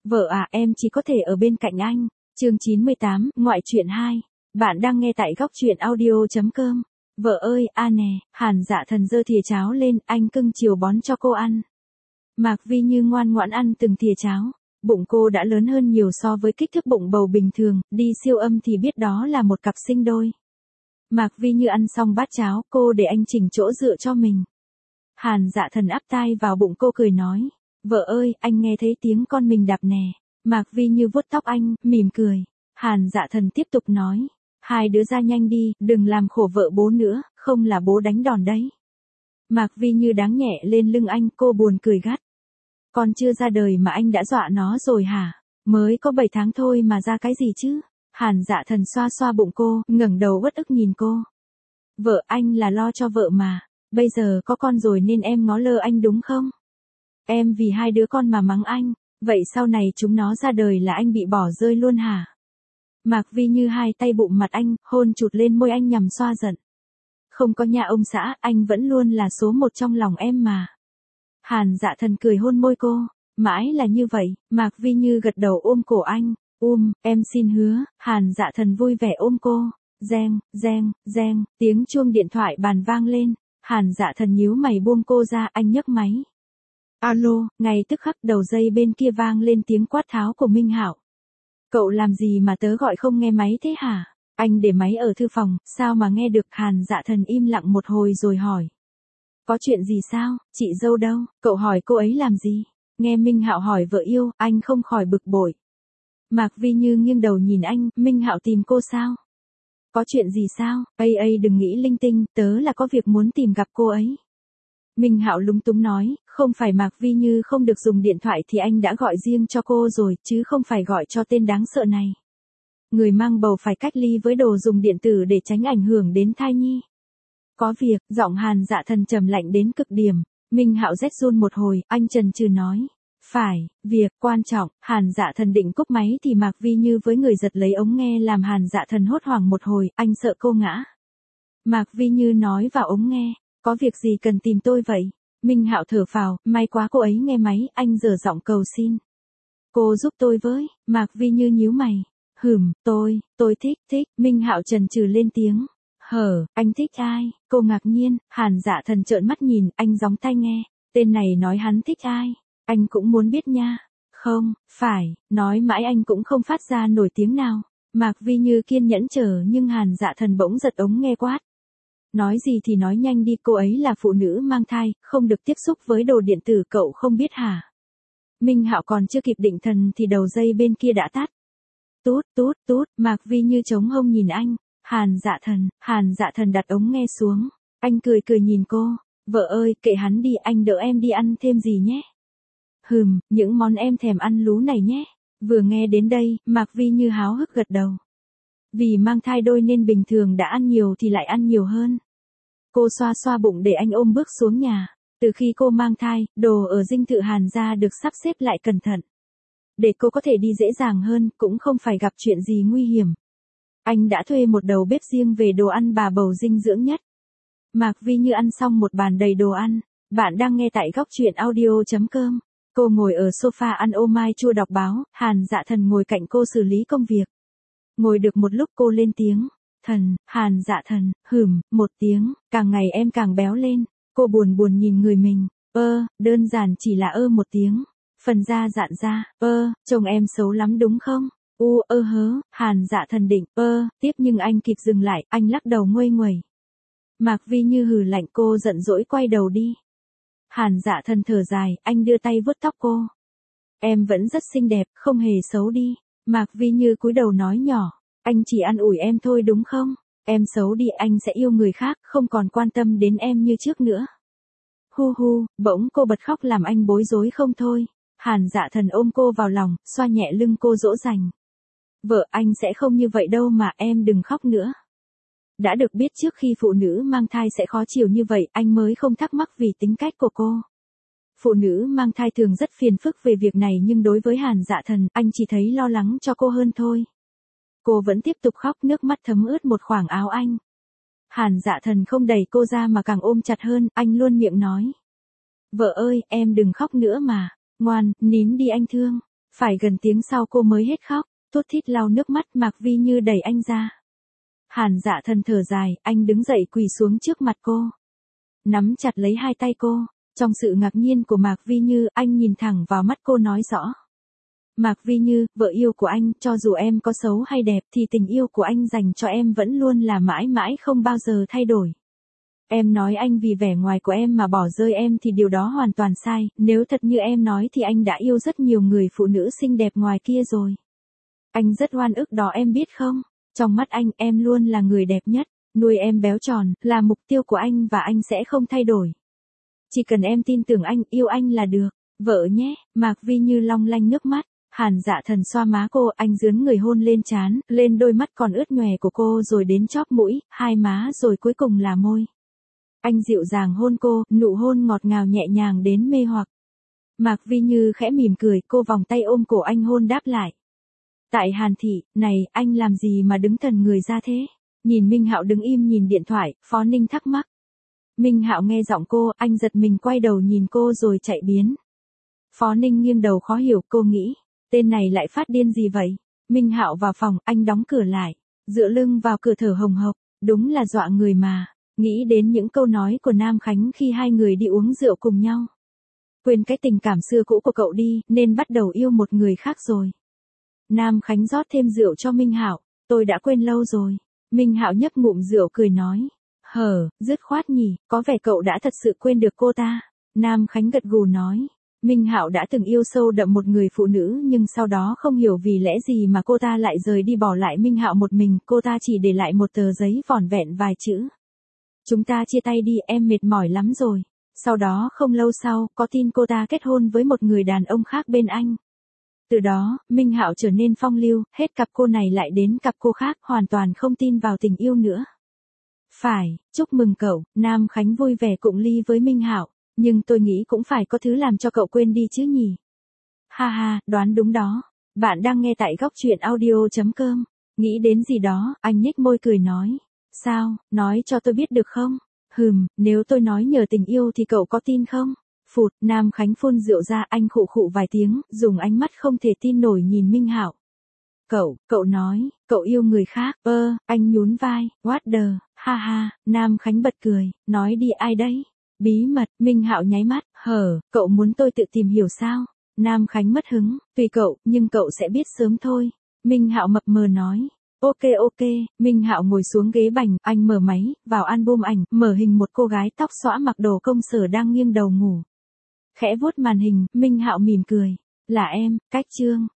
Vợ à, em chỉ có thể ở bên cạnh anh. Chương 98, ngoại truyện 2. Bạn đang nghe tại góc truyện audio.com. Vợ ơi, nè, Hàn Dạ Thần giơ thìa cháo lên, anh cưng chiều bón cho cô ăn. Mạc Vi Như ngoan ngoãn ăn từng thìa cháo. Bụng cô đã lớn hơn nhiều so với kích thước bụng bầu bình thường, đi siêu âm thì biết đó là một cặp sinh đôi. Mạc Vi Như ăn xong bát cháo, cô để anh chỉnh chỗ dựa cho mình. Hàn Dạ Thần áp tai vào bụng cô cười nói. Vợ ơi, anh nghe thấy tiếng con mình đạp nè. Mạc Vi Như vuốt tóc anh, mỉm cười. Hàn Dạ Thần tiếp tục nói. Hai đứa ra nhanh đi, đừng làm khổ vợ bố nữa, không là bố đánh đòn đấy. Mạc Vi Như đáng nhẹ lên lưng anh, cô buồn cười gắt. Con chưa ra đời mà anh đã dọa nó rồi hả? Mới có 7 tháng thôi mà ra cái gì chứ? Hàn Dạ Thần xoa xoa bụng cô, ngẩng đầu uất ức nhìn cô. Vợ anh là lo cho vợ mà. Bây giờ có con rồi nên em ngó lơ anh đúng không? Em vì hai đứa con mà mắng anh, vậy sau này chúng nó ra đời là anh bị bỏ rơi luôn hả? Mạc Vi Như hai tay bụng mặt anh, hôn chụt lên môi anh nhằm xoa giận. Không có nhà ông xã, anh vẫn luôn là số 1 trong lòng em mà. Hàn Dạ Thần cười hôn môi cô, mãi là như vậy. Mạc Vi Như gật đầu ôm cổ anh, em xin hứa. Hàn Dạ Thần vui vẻ ôm cô. Reng, reng, reng, tiếng chuông điện thoại bàn vang lên. Hàn Dạ Thần nhíu mày buông cô ra, anh nhấc máy. Alo, ngay tức khắc đầu dây bên kia vang lên tiếng quát tháo của Minh Hạo. Cậu làm gì mà tớ gọi không nghe máy thế hả? Anh để máy ở thư phòng, sao mà nghe được? Hàn Dạ Thần im lặng một hồi rồi hỏi. Có chuyện gì sao, chị dâu đâu? Cậu hỏi cô ấy làm gì? Nghe Minh Hạo hỏi vợ yêu, anh không khỏi bực bội. Mạc Vi Như nghiêng đầu nhìn anh, Minh Hạo tìm cô sao? Có chuyện gì sao? Đừng nghĩ linh tinh, tớ là có việc muốn tìm gặp cô ấy. Minh Hạo lúng túng nói, không phải Mạc Vi Như không được dùng điện thoại thì anh đã gọi riêng cho cô rồi, chứ không phải gọi cho tên đáng sợ này. Người mang bầu phải cách ly với đồ dùng điện tử để tránh ảnh hưởng đến thai nhi. Có việc, giọng Hàn Dạ Thần trầm lạnh đến cực điểm. Minh Hạo rét run một hồi, anh chần chừ nói. Phải, việc quan trọng. Hàn Dạ Thần định cúp máy thì Mạc Vi Như với người giật lấy ống nghe làm Hàn Dạ Thần hốt hoảng một hồi, anh sợ cô ngã. Mạc Vi Như nói vào ống nghe. Có việc gì cần tìm tôi vậy? Minh Hạo thở phào, may quá cô ấy nghe máy, anh giở giọng cầu xin. Cô giúp tôi với. Mạc Vi Như nhíu mày. Tôi thích. Minh Hạo chần chừ lên tiếng. Anh thích ai? Cô ngạc nhiên. Hàn Dạ Thần trợn mắt nhìn, anh gióng tai nghe. Tên này nói hắn thích ai? Anh cũng muốn biết nha. Không, phải, nói mãi anh cũng không phát ra nổi tiếng nào. Mạc Vi Như kiên nhẫn chờ nhưng Hàn Dạ Thần bỗng giật ống nghe quát. Nói gì thì nói nhanh đi, cô ấy là phụ nữ mang thai, không được tiếp xúc với đồ điện tử, cậu không biết hả? Minh Hạo còn chưa kịp định thần thì đầu dây bên kia đã tắt. Tút, Mạc Vi Như chống hông nhìn anh. Hàn Dạ Thần đặt ống nghe xuống. Anh cười nhìn cô. Vợ ơi, kệ hắn đi, anh đỡ em đi ăn thêm gì nhé. Những món em thèm ăn lú này nhé. Vừa nghe đến đây, Mạc Vi Như háo hức gật đầu. Vì mang thai đôi nên bình thường đã ăn nhiều thì lại ăn nhiều hơn. Cô xoa xoa bụng để anh ôm bước xuống nhà. Từ khi cô mang thai, đồ ở dinh thự Hàn gia được sắp xếp lại cẩn thận. Để cô có thể đi dễ dàng hơn, cũng không phải gặp chuyện gì nguy hiểm. Anh đã thuê một đầu bếp riêng về đồ ăn bà bầu dinh dưỡng nhất. Mạc Vi Như ăn xong một bàn đầy đồ ăn. Bạn đang nghe tại góc truyện audio.com. Cô ngồi ở sofa ăn ô mai chua đọc báo, Hàn Dạ Thần ngồi cạnh cô xử lý công việc. Ngồi được một lúc cô lên tiếng. Hàn Dạ Thần, một tiếng, càng ngày em càng béo lên. Cô buồn nhìn người mình. Đơn giản chỉ là một tiếng. Phần da dạn ra, trông em xấu lắm đúng không? Hàn Dạ Thần định, tiếp nhưng anh kịp dừng lại, anh lắc đầu nguây nguẩy. Mạc Vi Như hừ lạnh, cô giận dỗi quay đầu đi. Hàn Dạ Thần thở dài, anh đưa tay vuốt tóc cô. Em vẫn rất xinh đẹp, không hề xấu đi. Mạc Vi Như cúi đầu nói nhỏ, anh chỉ an ủi em thôi đúng không? Em xấu đi anh sẽ yêu người khác, không còn quan tâm đến em như trước nữa. Bỗng cô bật khóc làm anh bối rối không thôi. Hàn Dạ Thần ôm cô vào lòng, xoa nhẹ lưng cô dỗ dành. Vợ, anh sẽ không như vậy đâu mà, em đừng khóc nữa. Đã được biết trước khi phụ nữ mang thai sẽ khó chịu như vậy, anh mới không thắc mắc vì tính cách của cô. Phụ nữ mang thai thường rất phiền phức về việc này nhưng đối với Hàn Dạ Thần, anh chỉ thấy lo lắng cho cô hơn thôi. Cô vẫn tiếp tục khóc, nước mắt thấm ướt một khoảng áo anh. Hàn Dạ Thần không đẩy cô ra mà càng ôm chặt hơn, anh luôn miệng nói. Vợ ơi, em đừng khóc nữa mà. Ngoan, nín đi anh thương. Phải gần tiếng sau cô mới hết khóc, thút thít lau nước mắt. Mạc Vi Như đẩy anh ra. Hàn Dạ Thần thở dài, anh đứng dậy quỳ xuống trước mặt cô. Nắm chặt lấy hai tay cô. Trong sự ngạc nhiên của Mạc Vi Như, anh nhìn thẳng vào mắt cô nói rõ. Mạc Vi Như, vợ yêu của anh, cho dù em có xấu hay đẹp thì tình yêu của anh dành cho em vẫn luôn là mãi mãi không bao giờ thay đổi. Em nói anh vì vẻ ngoài của em mà bỏ rơi em thì điều đó hoàn toàn sai, nếu thật như em nói thì anh đã yêu rất nhiều người phụ nữ xinh đẹp ngoài kia rồi. Anh rất oan ức đó em biết không? Trong mắt anh, em luôn là người đẹp nhất, nuôi em béo tròn, là mục tiêu của anh và anh sẽ không thay đổi. Chỉ cần em tin tưởng anh, yêu anh là được. Vợ nhé, Mạc Vi Như long lanh nước mắt. Hàn Dạ Thần xoa má cô, anh dướn người hôn lên trán, lên đôi mắt còn ướt nhòe của cô rồi đến chóp mũi, hai má rồi cuối cùng là môi. Anh dịu dàng hôn cô, nụ hôn ngọt ngào nhẹ nhàng đến mê hoặc. Mạc Vi Như khẽ mỉm cười, cô vòng tay ôm cổ anh hôn đáp lại. Tại Hàn thị, này, anh làm gì mà đứng thần người ra thế? Nhìn Minh Hạo đứng im nhìn điện thoại, Phó Ninh thắc mắc. Minh Hạo nghe giọng cô, anh giật mình quay đầu nhìn cô rồi chạy biến. Phó Ninh nghiêng đầu khó hiểu, cô nghĩ, tên này lại phát điên gì vậy? Minh Hạo vào phòng, anh đóng cửa lại, dựa lưng vào cửa thở hồng hộc, đúng là dọa người mà. Nghĩ đến những câu nói của Nam Khánh khi hai người đi uống rượu cùng nhau. Quên cái tình cảm xưa cũ của cậu đi, nên bắt đầu yêu một người khác rồi. Nam Khánh rót thêm rượu cho Minh Hạo, tôi đã quên lâu rồi. Minh Hạo nhấp ngụm rượu cười nói, dứt khoát nhỉ, có vẻ cậu đã thật sự quên được cô ta. Nam Khánh gật gù nói, Minh Hạo đã từng yêu sâu đậm một người phụ nữ nhưng sau đó không hiểu vì lẽ gì mà cô ta lại rời đi bỏ lại Minh Hạo một mình, cô ta chỉ để lại một tờ giấy vỏn vẹn vài chữ. Chúng ta chia tay đi, em mệt mỏi lắm rồi. Sau đó không lâu sau, có tin cô ta kết hôn với một người đàn ông khác bên anh. Từ đó, Minh Hạo trở nên phong lưu, hết cặp cô này lại đến cặp cô khác, hoàn toàn không tin vào tình yêu nữa. Phải, chúc mừng cậu, Nam Khánh vui vẻ cụng ly với Minh Hạo, nhưng tôi nghĩ cũng phải có thứ làm cho cậu quên đi chứ nhỉ. Ha ha, đoán đúng đó. Bạn đang nghe tại góc truyện audio.com. Nghĩ đến gì đó, anh nhếch môi cười nói. Sao, nói cho tôi biết được không? Nếu tôi nói nhờ tình yêu thì cậu có tin không? Phụt, Nam Khánh phun rượu ra, anh khụ khụ vài tiếng, dùng ánh mắt không thể tin nổi nhìn Minh Hạo. Cậu nói, cậu yêu người khác, anh nhún vai, what the, ha ha, Nam Khánh bật cười, nói đi ai đấy? Bí mật, Minh Hạo nháy mắt, cậu muốn tôi tự tìm hiểu sao? Nam Khánh mất hứng, tùy cậu, nhưng cậu sẽ biết sớm thôi. Minh Hạo mập mờ nói. Ok, Minh Hạo ngồi xuống ghế bành, anh mở máy, vào album ảnh, mở hình một cô gái tóc xõa mặc đồ công sở đang nghiêng đầu ngủ. Khẽ vuốt màn hình, Minh Hạo mỉm cười. Là em, Cách Trương.